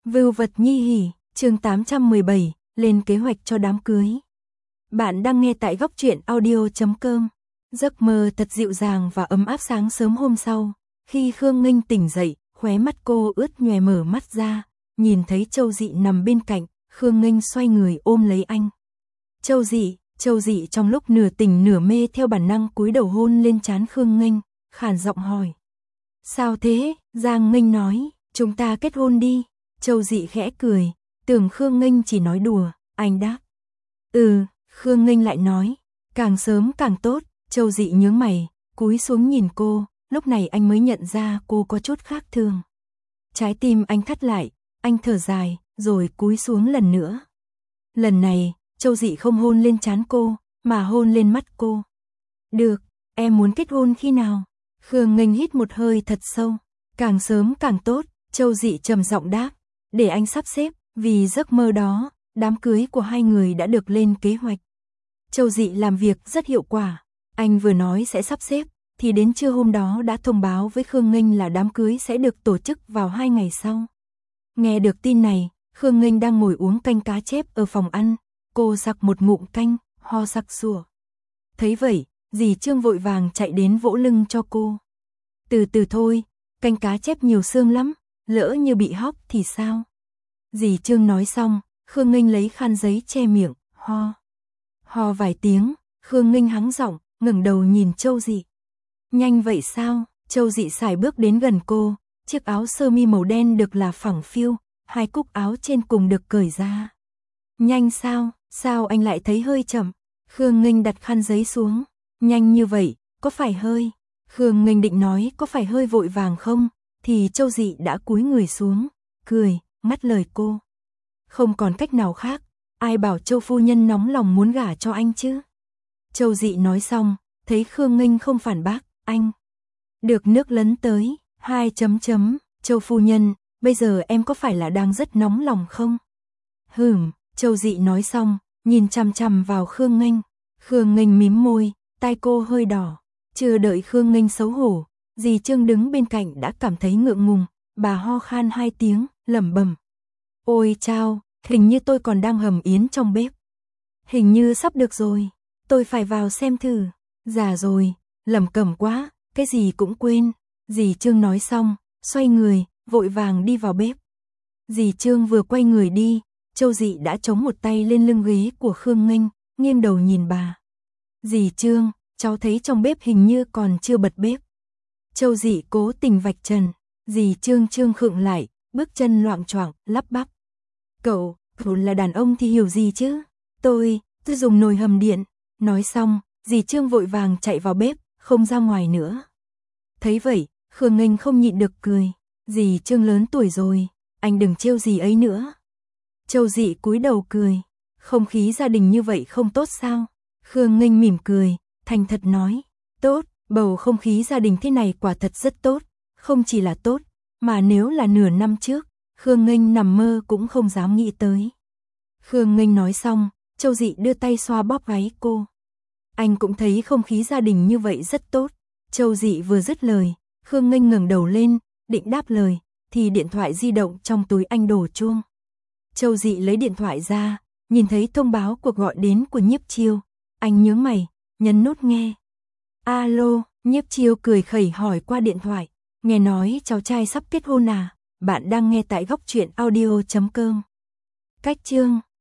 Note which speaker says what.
Speaker 1: Vưu vật nhi hỉ, chương 817, lên kế hoạch cho đám cưới. Bạn đang nghe tại góc truyện audio.com. Giấc mơ thật dịu dàng và ấm áp sáng sớm hôm sau, khi Khương Nghinh tỉnh dậy, khóe mắt cô ướt nhòe mở mắt ra, nhìn thấy Châu Dị nằm bên cạnh, Khương Nghinh xoay người ôm lấy anh. Châu Dị trong lúc nửa tỉnh nửa mê theo bản năng cúi đầu hôn lên trán Khương Nghinh, khàn giọng hỏi. Sao thế? Giang Nghinh nói, chúng ta kết hôn đi. Châu Dị khẽ cười, tưởng Khương Nghinh chỉ nói đùa, anh đáp. Khương Nghinh lại nói, càng sớm càng tốt. Châu Dị nhướng mày, cúi xuống nhìn cô, lúc này anh mới nhận ra cô có chút khác thường. Trái tim anh thắt lại, anh thở dài, rồi cúi xuống lần nữa. Lần này, Châu Dị không hôn lên trán cô, mà hôn lên mắt cô. Được, em muốn kết hôn khi nào? Khương Nghinh hít một hơi thật sâu, càng sớm càng tốt. Châu Dị trầm giọng đáp, để anh sắp xếp, vì giấc mơ đó, đám cưới của hai người đã được lên kế hoạch. Châu Dị làm việc rất hiệu quả, anh vừa nói sẽ sắp xếp, thì đến trưa hôm đó đã thông báo với Khương Nghinh là đám cưới sẽ được tổ chức vào 2 ngày sau. Nghe được tin này, Khương Nghinh đang ngồi uống canh cá chép ở phòng ăn, cô sặc một ngụm canh, ho sặc sủa. Thấy vậy, dì Trương vội vàng chạy đến vỗ lưng cho cô. Từ từ thôi, canh cá chép nhiều xương lắm, lỡ như bị hóc thì sao? Dì Trương nói xong, Khương Nghinh lấy khăn giấy che miệng, ho vài tiếng, Khương Nghinh hắng giọng, ngẩng đầu nhìn Châu Dị. Nhanh vậy sao? Châu Dị sải bước đến gần cô, chiếc áo sơ mi màu đen được là phẳng phiu, hai cúc áo trên cùng được cởi ra. Nhanh sao? Sao anh lại thấy hơi chậm? Khương Nghinh đặt khăn giấy xuống. Nhanh như vậy, có phải hơi? Khương Nghinh định nói có phải hơi vội vàng không, thì Châu Dị đã cúi người xuống, cười, ngắt lời cô. Không còn cách nào khác, ai bảo Châu phu nhân nóng lòng muốn gả cho anh chứ? Châu Dị nói xong, thấy Khương Nghinh không phản bác, anh được nước lấn tới, 2 Châu phu nhân, bây giờ em có phải là đang rất nóng lòng không? Châu Dị nói xong, nhìn chằm chằm vào Khương Nghinh. Khương Nghinh mím môi, tai cô hơi đỏ. Chưa đợi Khương Nghinh xấu hổ, dì Trương đứng bên cạnh đã cảm thấy ngượng ngùng, bà ho khan 2 tiếng, lẩm bẩm. Ôi chao, hình như tôi còn đang hầm yến trong bếp. Hình như sắp được rồi, tôi phải vào xem thử. Già rồi, lẩm cẩm quá, cái gì cũng quên. Dì Trương nói xong, xoay người, vội vàng đi vào bếp. Dì Trương vừa quay người đi, Châu Dị đã chống một tay lên lưng ghế của Khương Nghinh, nghiêng đầu nhìn bà. Dì Trương, cháu thấy trong bếp hình như còn chưa bật bếp. Châu Dị cố tình vạch trần, dì Trương khựng lại, bước chân loạng choạng, lắp bắp. Cậu là đàn ông thì hiểu gì chứ? Tôi dùng nồi hầm điện. Nói xong, dì Trương vội vàng chạy vào bếp, không ra ngoài nữa. Thấy vậy, Khương Nghinh không nhịn được cười. Dì Trương lớn tuổi rồi, anh đừng trêu dì ấy nữa. Châu Dị cúi đầu cười. Không khí gia đình như vậy không tốt sao? Khương Nghinh mỉm cười, thành thật nói. Tốt, bầu không khí gia đình thế này quả thật rất tốt. Không chỉ là tốt, mà nếu là nửa năm trước, Khương Nghinh nằm mơ cũng không dám nghĩ tới. Khương Nghinh nói xong, Châu Dị đưa tay xoa bóp gáy cô. Anh cũng thấy không khí gia đình như vậy rất tốt. Châu Dị vừa dứt lời, Khương Nghinh ngẩng đầu lên, định đáp lời, thì điện thoại di động trong túi anh đổ chuông. Châu Dị lấy điện thoại ra, nhìn thấy thông báo cuộc gọi đến của Nhiếp Chiêu. Anh nhướng mày, nhấn nút nghe. Alo, Nhiếp Chiêu cười khẩy hỏi qua điện thoại. Nghe nói cháu trai sắp kết hôn à? Bạn đang nghe tại góc truyện audio.com. Cách chương